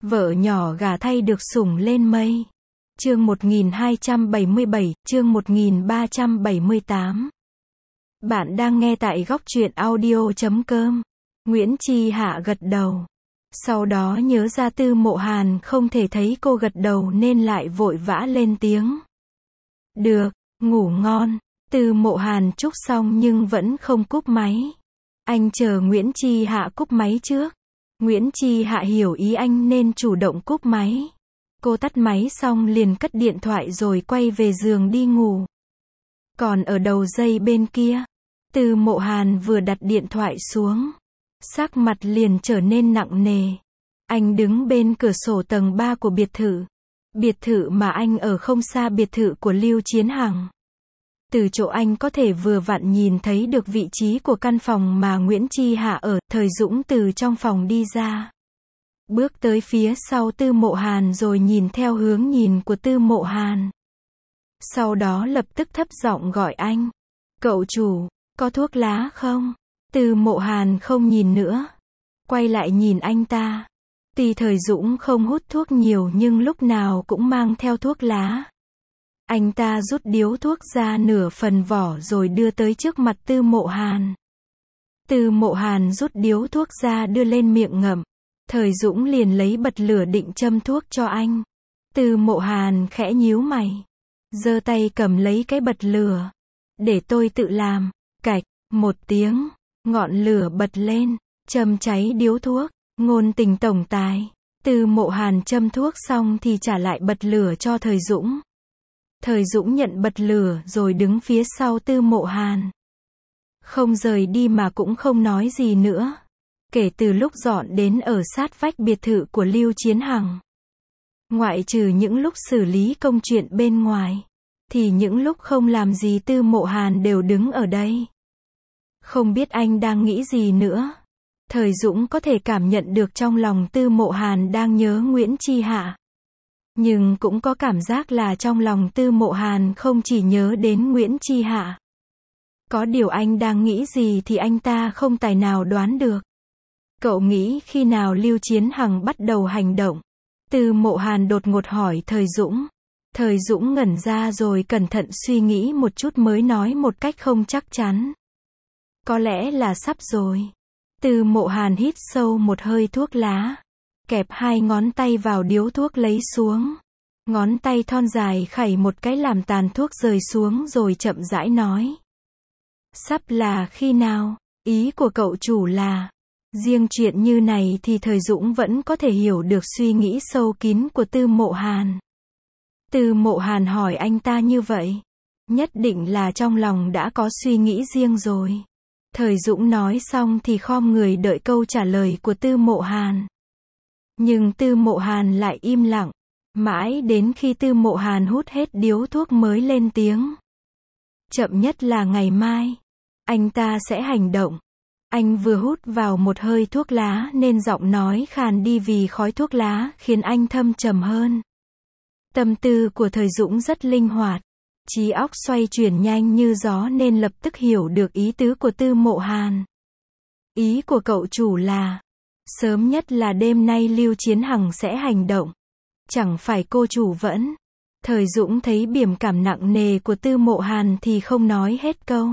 Vợ nhỏ gả thay được sủng lên mây. Chương 1277, chương 1378. Bạn đang nghe tại góc truyện audio.com. Nguyễn Chi Hạ gật đầu. Sau đó nhớ ra Tư Mộ Hàn không thể thấy cô gật đầu nên lại vội vã lên tiếng. Được, ngủ ngon. Tư Mộ Hàn chúc xong nhưng vẫn không cúp máy. Anh chờ Nguyễn Chi Hạ cúp máy trước. Nguyễn Chi Hạ hiểu ý anh nên chủ động cúp máy. Cô tắt máy xong liền cất điện thoại rồi quay về giường đi ngủ. Còn ở đầu dây bên kia, Tư Mộ Hàn vừa đặt điện thoại xuống, sắc mặt liền trở nên nặng nề. Anh đứng bên cửa sổ tầng 3 của biệt thự. Biệt thự mà anh ở không xa biệt thự của Lưu Chiến Hằng. Từ chỗ anh có thể vừa vặn nhìn thấy được vị trí của căn phòng mà Nguyễn Chi Hạ ở. Thời Dũng từ trong phòng đi ra, bước tới phía sau Tư Mộ Hàn rồi nhìn theo hướng nhìn của Tư Mộ Hàn. Sau đó lập tức thấp giọng gọi anh. Cậu chủ, có thuốc lá không? Tư Mộ Hàn không nhìn nữa, quay lại nhìn anh ta. Tuy Thời Dũng không hút thuốc nhiều nhưng lúc nào cũng mang theo thuốc lá. Anh ta rút điếu thuốc ra nửa phần vỏ rồi đưa tới trước mặt Tư Mộ Hàn. Tư Mộ Hàn rút điếu thuốc ra đưa lên miệng ngậm. Thời Dũng liền lấy bật lửa định châm thuốc cho anh. Tư Mộ Hàn khẽ nhíu mày, giơ tay cầm lấy cái bật lửa. Để tôi tự làm. Cạch, một tiếng, ngọn lửa bật lên, châm cháy điếu thuốc. Ngôn tình tổng tài. Tư Mộ Hàn châm thuốc xong thì trả lại bật lửa cho Thời Dũng. Thời Dũng nhận bật lửa rồi đứng phía sau Tư Mộ Hàn. Không rời đi mà cũng không nói gì nữa. Kể từ lúc dọn đến ở sát vách biệt thự của Lưu Chiến Hằng, ngoại trừ những lúc xử lý công chuyện bên ngoài, thì những lúc không làm gì Tư Mộ Hàn đều đứng ở đây. Không biết anh đang nghĩ gì nữa. Thời Dũng có thể cảm nhận được trong lòng Tư Mộ Hàn đang nhớ Nguyễn Chi Hạ. Nhưng cũng có cảm giác là trong lòng Tư Mộ Hàn không chỉ nhớ đến Nguyễn Chi Hạ. Có điều anh đang nghĩ gì thì anh ta không tài nào đoán được. Cậu nghĩ khi nào Lưu Chiến Hằng bắt đầu hành động? Tư Mộ Hàn đột ngột hỏi Thời Dũng. Thời Dũng ngẩn ra rồi cẩn thận suy nghĩ một chút mới nói một cách không chắc chắn. Có lẽ là sắp rồi. Tư Mộ Hàn hít sâu một hơi thuốc lá, kẹp hai ngón tay vào điếu thuốc lấy xuống. Ngón tay thon dài khẩy một cái làm tàn thuốc rơi xuống rồi chậm rãi nói. Sắp là khi nào? Ý của cậu chủ là... Riêng chuyện như này thì Thời Dũng vẫn có thể hiểu được suy nghĩ sâu kín của Tư Mộ Hàn. Tư Mộ Hàn hỏi anh ta như vậy, nhất định là trong lòng đã có suy nghĩ riêng rồi. Thời Dũng nói xong thì khom người đợi câu trả lời của Tư Mộ Hàn. Nhưng Tư Mộ Hàn lại im lặng, mãi đến khi Tư Mộ Hàn hút hết điếu thuốc mới lên tiếng. Chậm nhất là ngày mai, anh ta sẽ hành động. Anh vừa hút vào một hơi thuốc lá nên giọng nói khàn đi vì khói thuốc lá khiến anh thâm trầm hơn. Tâm tư của Thời Dũng rất linh hoạt, trí óc xoay chuyển nhanh như gió nên lập tức hiểu được ý tứ của Tư Mộ Hàn. Ý của cậu chủ là, sớm nhất là đêm nay Lưu Chiến Hằng sẽ hành động. Chẳng phải cô chủ vẫn. Thời Dũng thấy biểu cảm nặng nề của Tư Mộ Hàn thì không nói hết câu.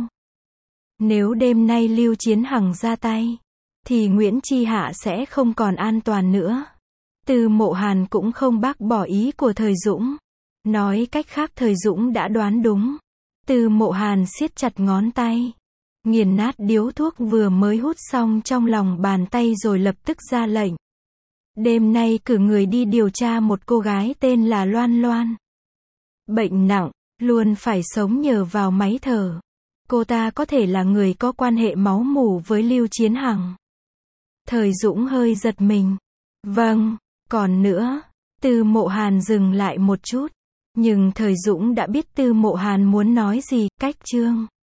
Nếu đêm nay Lưu Chiến Hằng ra tay, thì Nguyễn Chi Hạ sẽ không còn an toàn nữa. Tư Mộ Hàn cũng không bác bỏ ý của Thời Dũng. Nói cách khác Thời Dũng đã đoán đúng. Tư Mộ Hàn siết chặt ngón tay, nghiền nát điếu thuốc vừa mới hút xong trong lòng bàn tay rồi lập tức ra lệnh. Đêm nay cử người đi điều tra một cô gái tên là Loan Loan. Bệnh nặng, luôn phải sống nhờ vào máy thở. Cô ta có thể là người có quan hệ máu mủ với Lưu Chiến Hằng. Thời Dũng hơi giật mình. Vâng, còn nữa. Tư Mộ Hàn dừng lại một chút. Nhưng Thời Dũng đã biết Tư Mộ Hàn muốn nói gì. Cách chương